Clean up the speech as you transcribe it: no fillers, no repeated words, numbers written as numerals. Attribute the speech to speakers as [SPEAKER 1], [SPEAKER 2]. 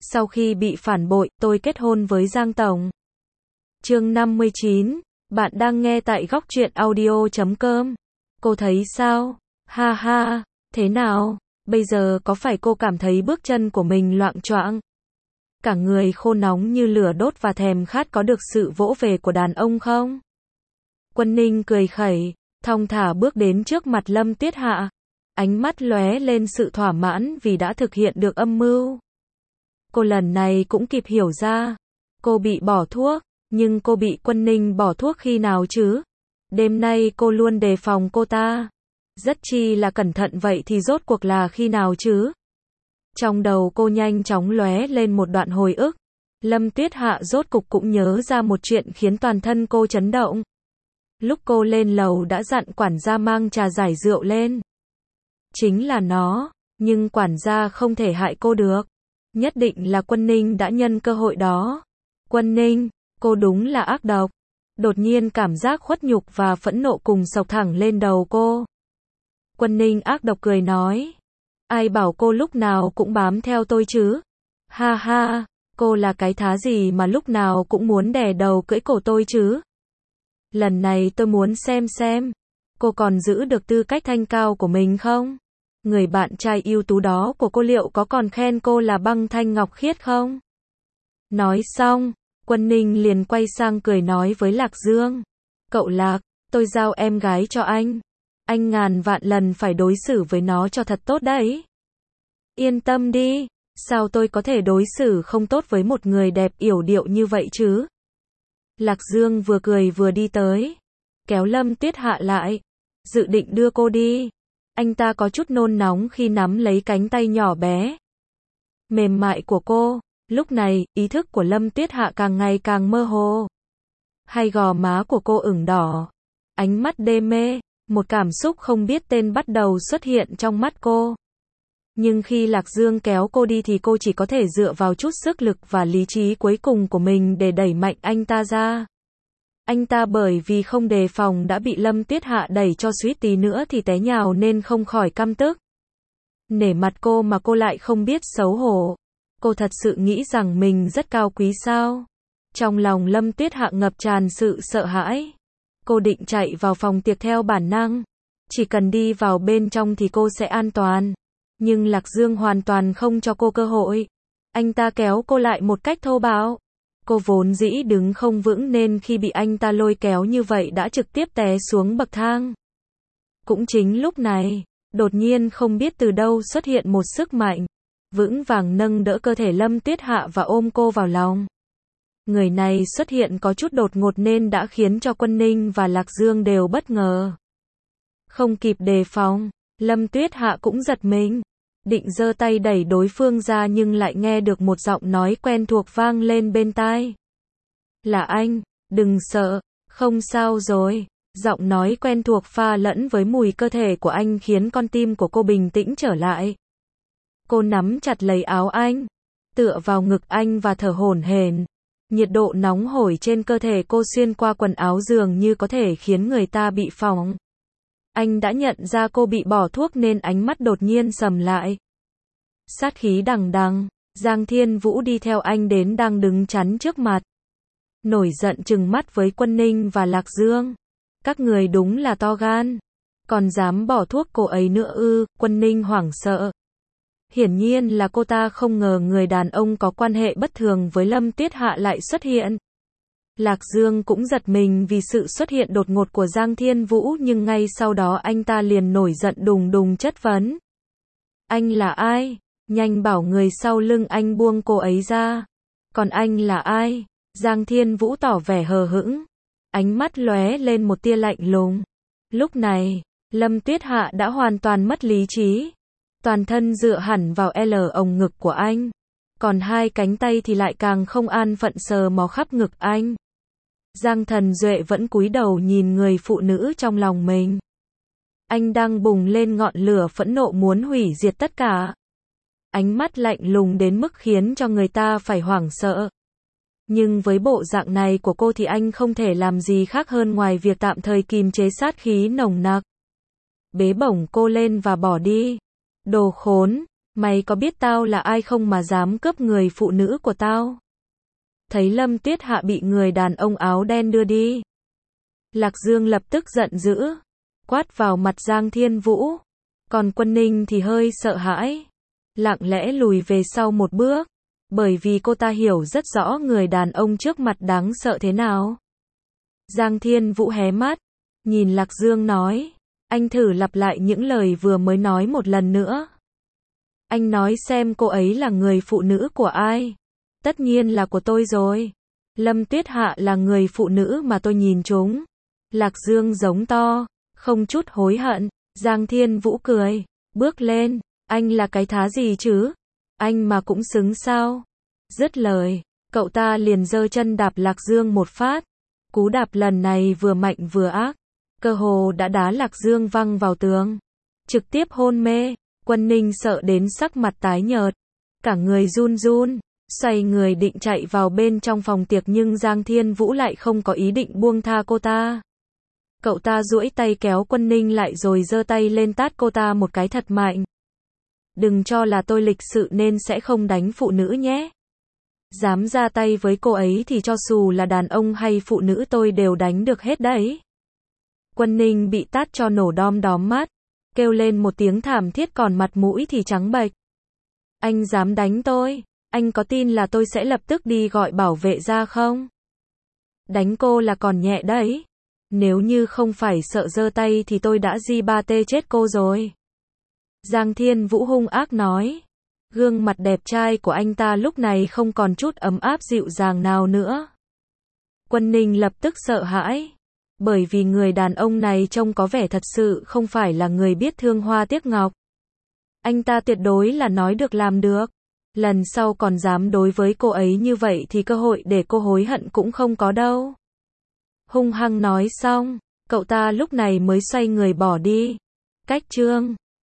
[SPEAKER 1] Sau khi bị phản bội, tôi kết hôn với Giang Tổng. Chương 59, bạn đang nghe tại góc truyện audio.com. Cô thấy sao? Ha ha, thế nào? Bây giờ có phải cô cảm thấy bước chân của mình loạng choạng? Cả người khô nóng như lửa đốt và thèm khát có được sự vỗ về của đàn ông không? Quân Ninh cười khẩy, thong thả bước đến trước mặt Lâm Tuyết Hạ. Ánh mắt lóe lên sự thỏa mãn vì đã thực hiện được âm mưu. Cô lần này cũng kịp hiểu ra. Cô bị bỏ thuốc, nhưng cô bị Quân Ninh bỏ thuốc khi nào chứ? Đêm nay cô luôn đề phòng cô ta. Rất chi là cẩn thận vậy thì rốt cuộc là khi nào chứ? Trong đầu cô nhanh chóng lóe lên một đoạn hồi ức. Lâm Tuyết Hạ rốt cục cũng nhớ ra một chuyện khiến toàn thân cô chấn động. Lúc cô lên lầu đã dặn quản gia mang trà giải rượu lên. Chính là nó, nhưng quản gia không thể hại cô được. Nhất định là Quân Ninh đã nhân cơ hội đó. Quân Ninh, cô đúng là ác độc. Đột nhiên cảm giác khuất nhục và phẫn nộ cùng xộc thẳng lên đầu cô. Quân Ninh ác độc cười nói. Ai bảo cô lúc nào cũng bám theo tôi chứ? Ha ha, cô là cái thá gì mà lúc nào cũng muốn đè đầu cưỡi cổ tôi chứ? Lần này tôi muốn xem, cô còn giữ được tư cách thanh cao của mình không? Người bạn trai ưu tú đó của cô liệu có còn khen cô là băng thanh ngọc khiết không? Nói xong, Quân Ninh liền quay sang cười nói với Lạc Dương. Cậu Lạc, tôi giao em gái cho anh. Anh ngàn vạn lần phải đối xử với nó cho thật tốt đấy. Yên tâm đi, sao tôi có thể đối xử không tốt với một người đẹp yểu điệu như vậy chứ? Lạc Dương vừa cười vừa đi tới, kéo Lâm Tuyết Hạ lại, dự định đưa cô đi. Anh ta có chút nôn nóng khi nắm lấy cánh tay nhỏ bé, mềm mại của cô. Lúc này, ý thức của Lâm Tuyết Hạ càng ngày càng mơ hồ. Hai gò má của cô ửng đỏ, ánh mắt đê mê, một cảm xúc không biết tên bắt đầu xuất hiện trong mắt cô. Nhưng khi Lạc Dương kéo cô đi thì cô chỉ có thể dựa vào chút sức lực và lý trí cuối cùng của mình để đẩy mạnh anh ta ra. Anh ta bởi vì không đề phòng đã bị Lâm Tuyết Hạ đẩy cho suýt tí nữa thì té nhào nên không khỏi căm tức. Nể mặt cô mà cô lại không biết xấu hổ. Cô thật sự nghĩ rằng mình rất cao quý sao? Trong lòng Lâm Tuyết Hạ ngập tràn sự sợ hãi. Cô định chạy vào phòng tiệc theo bản năng. Chỉ cần đi vào bên trong thì cô sẽ an toàn. Nhưng Lạc Dương hoàn toàn không cho cô cơ hội. Anh ta kéo cô lại một cách thô bạo. Cô vốn dĩ đứng không vững nên khi bị anh ta lôi kéo như vậy đã trực tiếp té xuống bậc thang. Cũng chính lúc này, đột nhiên không biết từ đâu xuất hiện một sức mạnh, vững vàng nâng đỡ cơ thể Lâm Tuyết Hạ và ôm cô vào lòng. Người này xuất hiện có chút đột ngột nên đã khiến cho Quân Ninh và Lạc Dương đều bất ngờ. Không kịp đề phòng, Lâm Tuyết Hạ cũng giật mình, định giơ tay đẩy đối phương ra nhưng lại nghe được một giọng nói quen thuộc vang lên bên tai. Là anh, đừng sợ, không sao rồi. Giọng nói quen thuộc pha lẫn với mùi cơ thể của anh khiến con tim của cô bình tĩnh trở lại. Cô nắm chặt lấy áo anh, tựa vào ngực anh và thở hổn hển. Nhiệt độ nóng hổi trên cơ thể cô xuyên qua quần áo dường như có thể khiến người ta bị phỏng. Anh đã nhận ra cô bị bỏ thuốc nên ánh mắt đột nhiên sầm lại. Sát khí đằng đằng, Giang Thiên Vũ đi theo anh đến đang đứng chắn trước mặt. Nổi giận trừng mắt với Quân Ninh và Lạc Dương. Các người đúng là to gan. Còn dám bỏ thuốc cô ấy nữa ư? Quân Ninh hoảng sợ. Hiển nhiên là cô ta không ngờ người đàn ông có quan hệ bất thường với Lâm Tuyết Hạ lại xuất hiện. Lạc Dương cũng giật mình vì sự xuất hiện đột ngột của Giang Thiên Vũ nhưng ngay sau đó anh ta liền nổi giận đùng đùng chất vấn. Anh là ai? Nhanh bảo người sau lưng anh buông cô ấy ra. Còn anh là ai? Giang Thiên Vũ tỏ vẻ hờ hững. Ánh mắt lóe lên một tia lạnh lùng. Lúc này, Lâm Tuyết Hạ đã hoàn toàn mất lý trí. Toàn thân dựa hẳn vào ồng ngực của anh. Còn hai cánh tay thì lại càng không an phận sờ mó khắp ngực anh. Giang Thần Duệ vẫn cúi đầu nhìn người phụ nữ trong lòng mình. Anh đang bùng lên ngọn lửa phẫn nộ muốn hủy diệt tất cả. Ánh mắt lạnh lùng đến mức khiến cho người ta phải hoảng sợ. Nhưng với bộ dạng này của cô thì anh không thể làm gì khác hơn ngoài việc tạm thời kìm chế sát khí nồng nặc. Bế bổng cô lên và bỏ đi. Đồ khốn, Mày có biết tao là ai không mà dám cướp người phụ nữ của tao? Thấy Lâm Tuyết Hạ bị người đàn ông áo đen đưa đi, Lạc Dương lập tức giận dữ, quát vào mặt Giang Thiên Vũ. Còn Quân Ninh thì hơi sợ hãi, lặng lẽ lùi về sau một bước, bởi vì cô ta hiểu rất rõ người đàn ông trước mặt đáng sợ thế nào. Giang Thiên Vũ hé mắt, nhìn Lạc Dương nói, anh thử lặp lại những lời vừa mới nói một lần nữa. Anh nói xem cô ấy là người phụ nữ của ai? Tất nhiên là của tôi rồi. Lâm Tuyết Hạ là người phụ nữ mà tôi nhìn trúng. Lạc Dương giống to, không chút hối hận. Giang Thiên Vũ cười, bước lên, anh là cái thá gì chứ? Anh mà cũng xứng sao? Dứt lời, cậu ta liền giơ chân đạp Lạc Dương một phát. Cú đạp lần này vừa mạnh vừa ác, cơ hồ đã đá Lạc Dương văng vào tường, trực tiếp hôn mê. Quân Ninh sợ đến sắc mặt tái nhợt, cả người run run, xoay người định chạy vào bên trong phòng tiệc nhưng Giang Thiên Vũ lại không có ý định buông tha cô ta. Cậu ta duỗi tay kéo Quân Ninh lại rồi giơ tay lên tát cô ta một cái thật mạnh. Đừng cho là tôi lịch sự nên sẽ không đánh phụ nữ nhé. Dám ra tay với cô ấy thì cho dù là đàn ông hay phụ nữ tôi đều đánh được hết đấy. Quân Ninh bị tát cho nổ đom đóm mắt, kêu lên một tiếng thảm thiết còn mặt mũi thì trắng bệch. Anh dám đánh tôi, anh có tin là tôi sẽ lập tức đi gọi bảo vệ ra không? Đánh cô là còn nhẹ đấy. Nếu như không phải sợ giơ tay thì tôi đã di-ba-tê chết cô rồi. Giang Thiên Vũ hung ác nói. Gương mặt đẹp trai của anh ta lúc này không còn chút ấm áp dịu dàng nào nữa. Quân Ninh lập tức sợ hãi, bởi vì người đàn ông này trông có vẻ thật sự không phải là người biết thương hoa tiếc ngọc. Anh ta tuyệt đối là nói được làm được. Lần sau còn dám đối với cô ấy như vậy thì cơ hội để cô hối hận cũng không có đâu. Hung hăng nói xong, cậu ta lúc này mới xoay người bỏ đi. Cách chương